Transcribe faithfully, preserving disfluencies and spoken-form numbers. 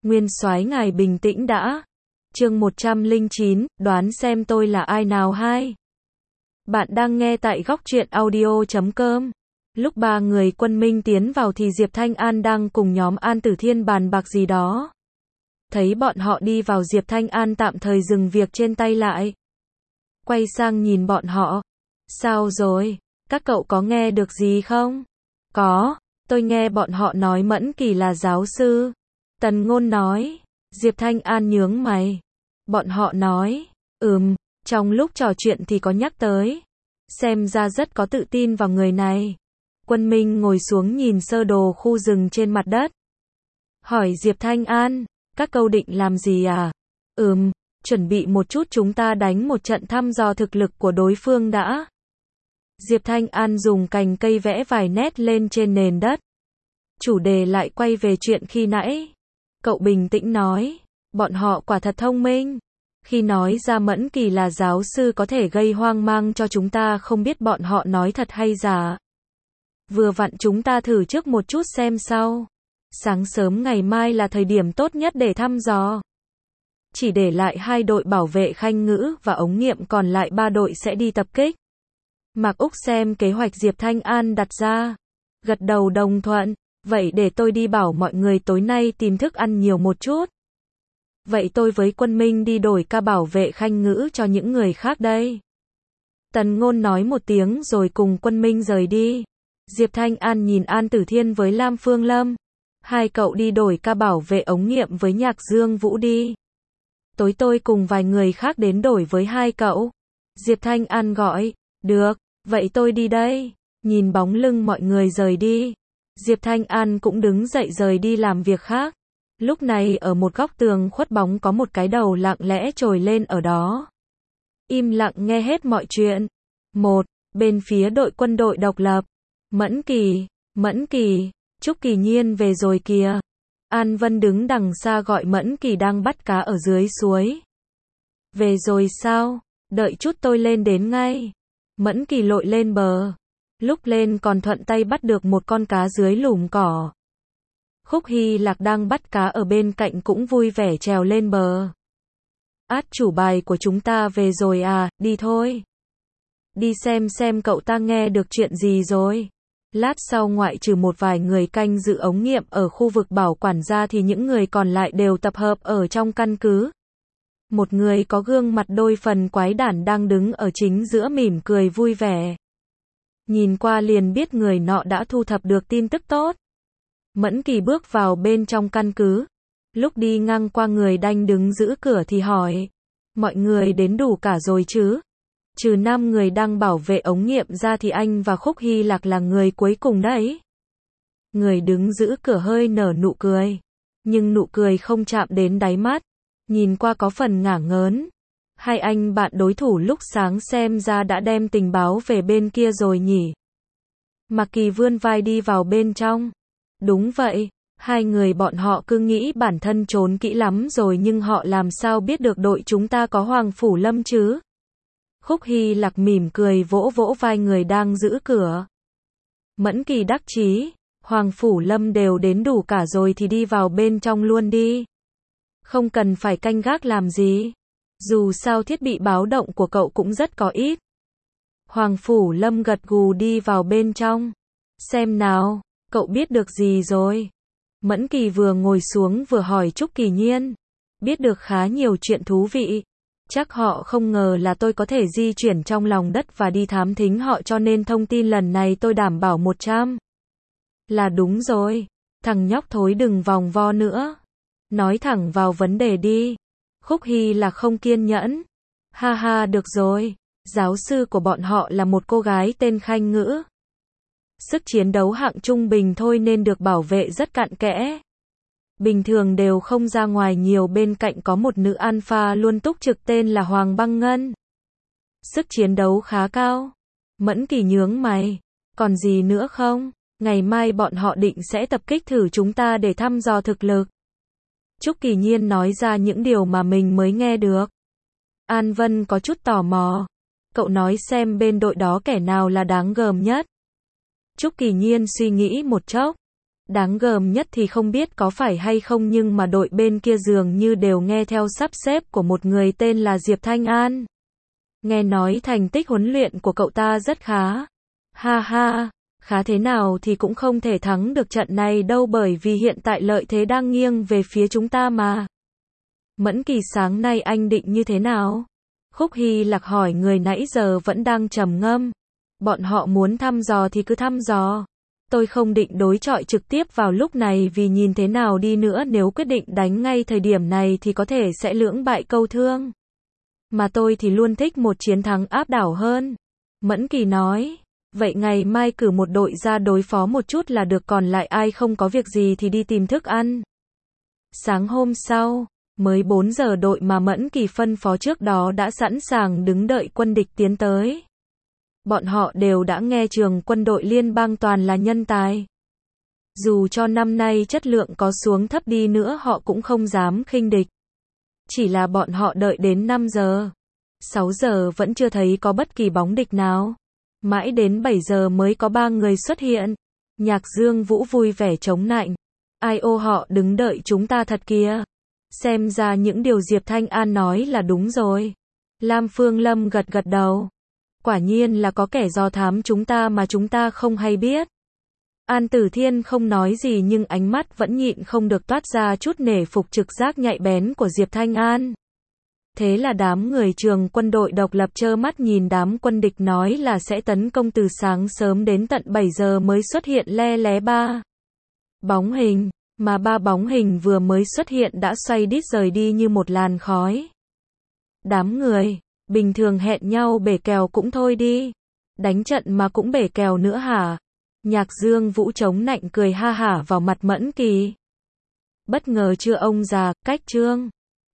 Nguyên soái ngài bình tĩnh đã. Chương một trăm lẻ chín, đoán xem tôi là ai nào hai. Bạn đang nghe tại góc truyện audio chấm com. Lúc ba người quân Minh tiến vào thì Diệp Thanh An đang cùng nhóm An Tử Thiên bàn bạc gì đó. Thấy bọn họ đi vào, Diệp Thanh An tạm thời dừng việc trên tay lại. Quay sang nhìn bọn họ. Sao rồi? Các cậu có nghe được gì không? Có, tôi nghe bọn họ nói Mẫn Kỳ là giáo sư. Tần Ngôn nói. Diệp Thanh An nhướng mày. Bọn họ nói, ừm, trong lúc trò chuyện thì có nhắc tới. Xem ra rất có tự tin vào người này. Quân Minh ngồi xuống nhìn sơ đồ khu rừng trên mặt đất. Hỏi Diệp Thanh An, các cậu định làm gì à? Ừm, chuẩn bị một chút, chúng ta đánh một trận thăm dò thực lực của đối phương đã. Diệp Thanh An dùng cành cây vẽ vài nét lên trên nền đất. Chủ đề lại quay về chuyện khi nãy. Cậu bình tĩnh nói, bọn họ quả thật thông minh. Khi nói ra Mẫn Kỳ là giáo sư có thể gây hoang mang cho chúng ta, không biết bọn họ nói thật hay giả. Vừa vặn chúng ta thử trước một chút xem sau. Sáng sớm ngày mai là thời điểm tốt nhất để thăm dò. Chỉ để lại hai đội bảo vệ Khanh Ngữ và ống nghiệm, còn lại ba đội sẽ đi tập kích. Mạc Úc xem kế hoạch Diệp Thanh An đặt ra. Gật đầu đồng thuận. Vậy để tôi đi bảo mọi người tối nay tìm thức ăn nhiều một chút. Vậy tôi với Quân Minh đi đổi ca bảo vệ Khanh Ngữ cho những người khác đây. Tần Ngôn nói một tiếng rồi cùng Quân Minh rời đi. Diệp Thanh An nhìn An Tử Thiên với Lam Phương Lâm. Hai cậu đi đổi ca bảo vệ ống nghiệm với Nhạc Dương Vũ đi. Tối tôi cùng vài người khác đến đổi với hai cậu. Diệp Thanh An gọi. Được, vậy tôi đi đây. Nhìn bóng lưng mọi người rời đi. Diệp Thanh An cũng đứng dậy rời đi làm việc khác. Lúc này ở một góc tường khuất bóng có một cái đầu lặng lẽ trồi lên ở đó. Im lặng nghe hết mọi chuyện. Một, bên phía đội quân đội độc lập. Mẫn Kỳ, Mẫn Kỳ, Trúc Kỳ Nhiên về rồi kìa. An Vân đứng đằng xa gọi Mẫn Kỳ đang bắt cá ở dưới suối. Về rồi sao? Đợi chút tôi lên đến ngay. Mẫn Kỳ lội lên bờ. Lúc lên còn thuận tay bắt được một con cá dưới lùm cỏ. Khúc Hy Lạc đang bắt cá ở bên cạnh cũng vui vẻ trèo lên bờ. Át chủ bài của chúng ta về rồi à, đi thôi. Đi xem xem cậu ta nghe được chuyện gì rồi. Lát sau ngoại trừ một vài người canh giữ ống nghiệm ở khu vực bảo quản ra thì những người còn lại đều tập hợp ở trong căn cứ. Một người có gương mặt đôi phần quái đản đang đứng ở chính giữa mỉm cười vui vẻ. Nhìn qua liền biết người nọ đã thu thập được tin tức tốt. Mẫn Kỳ bước vào bên trong căn cứ. Lúc đi ngang qua người đanh đứng giữ cửa thì hỏi. Mọi người đến đủ cả rồi chứ? Trừ năm người đang bảo vệ ống nghiệm ra thì anh và Khúc Hy Lạc là người cuối cùng đấy. Người đứng giữ cửa hơi nở nụ cười. Nhưng nụ cười không chạm đến đáy mắt. Nhìn qua có phần ngả ngớn. Hai anh bạn đối thủ lúc sáng xem ra đã đem tình báo về bên kia rồi nhỉ? Mạc Kỳ vươn vai đi vào bên trong. Đúng vậy, hai người bọn họ cứ nghĩ bản thân trốn kỹ lắm rồi nhưng họ làm sao biết được đội chúng ta có Hoàng Phủ Lâm chứ? Khúc Hy Lạc mỉm cười vỗ vỗ vai người đang giữ cửa. Mẫn Kỳ đắc chí, Hoàng Phủ Lâm đều đến đủ cả rồi thì đi vào bên trong luôn đi. Không cần phải canh gác làm gì. Dù sao thiết bị báo động của cậu cũng rất có ít. Hoàng Phủ Lâm gật gù đi vào bên trong. Xem nào, cậu biết được gì rồi? Mẫn Kỳ vừa ngồi xuống vừa hỏi Trúc Kỳ Nhiên. Biết được khá nhiều chuyện thú vị. Chắc họ không ngờ là tôi có thể di chuyển trong lòng đất và đi thám thính họ, cho nên thông tin lần này tôi đảm bảo một trăm. Là đúng rồi. Thằng nhóc thối đừng vòng vo nữa. Nói thẳng vào vấn đề đi. Khúc Hy là không kiên nhẫn. Ha ha, được rồi. Giáo sư của bọn họ là một cô gái tên Khanh Ngữ. Sức chiến đấu hạng trung bình thôi nên được bảo vệ rất cặn kẽ. Bình thường đều không ra ngoài nhiều, bên cạnh có một nữ alpha luôn túc trực tên là Hoàng Băng Ngân. Sức chiến đấu khá cao. Mẫn Kỳ nhướng mày. Còn gì nữa không? Ngày mai bọn họ định sẽ tập kích thử chúng ta để thăm dò thực lực. Trúc Kỳ Nhiên nói ra những điều mà mình mới nghe được. An Vân có chút tò mò. Cậu nói xem bên đội đó kẻ nào là đáng gờm nhất. Trúc Kỳ Nhiên suy nghĩ một chốc. Đáng gờm nhất thì không biết có phải hay không nhưng mà đội bên kia dường như đều nghe theo sắp xếp của một người tên là Diệp Thanh An. Nghe nói thành tích huấn luyện của cậu ta rất khá. Ha ha, khá thế nào thì cũng không thể thắng được trận này đâu bởi vì hiện tại lợi thế đang nghiêng về phía chúng ta mà. Mẫn Kỳ sáng nay anh định như thế nào? Khúc Hy Lạc hỏi người nãy giờ vẫn đang trầm ngâm. Bọn họ muốn thăm dò thì cứ thăm dò. Tôi không định đối chọi trực tiếp vào lúc này vì nhìn thế nào đi nữa nếu quyết định đánh ngay thời điểm này thì có thể sẽ lưỡng bại câu thương. Mà tôi thì luôn thích một chiến thắng áp đảo hơn. Mẫn Kỳ nói, vậy ngày mai cử một đội ra đối phó một chút là được còn lại ai không có việc gì thì đi tìm thức ăn. Sáng hôm sau, mới bốn giờ đội mà Mẫn Kỳ phân phó trước đó đã sẵn sàng đứng đợi quân địch tiến tới. Bọn họ đều đã nghe trường quân đội liên bang toàn là nhân tài. Dù cho năm nay chất lượng có xuống thấp đi nữa họ cũng không dám khinh địch. Chỉ là bọn họ đợi đến năm giờ, sáu giờ vẫn chưa thấy có bất kỳ bóng địch nào. Mãi đến bảy giờ mới có ba người xuất hiện. Nhạc Dương Vũ vui vẻ chống nạnh. Ai ô họ đứng đợi chúng ta thật kìa. Xem ra những điều Diệp Thanh An nói là đúng rồi. Lam Phương Lâm gật gật đầu. Quả nhiên là có kẻ dò thám chúng ta mà chúng ta không hay biết. An Tử Thiên không nói gì nhưng ánh mắt vẫn nhịn không được toát ra chút nể phục trực giác nhạy bén của Diệp Thanh An. Thế là đám người trường quân đội độc lập trơ mắt nhìn đám quân địch nói là sẽ tấn công từ sáng sớm đến tận bảy giờ mới xuất hiện le lé ba bóng hình, mà ba bóng hình vừa mới xuất hiện đã xoay đít rời đi như một làn khói. Đám người, bình thường hẹn nhau bể kèo cũng thôi đi. Đánh trận mà cũng bể kèo nữa hả? Nhạc Dương Vũ chống nạnh cười ha hả vào mặt Mẫn Kỳ. Bất ngờ chưa ông già, cách Trương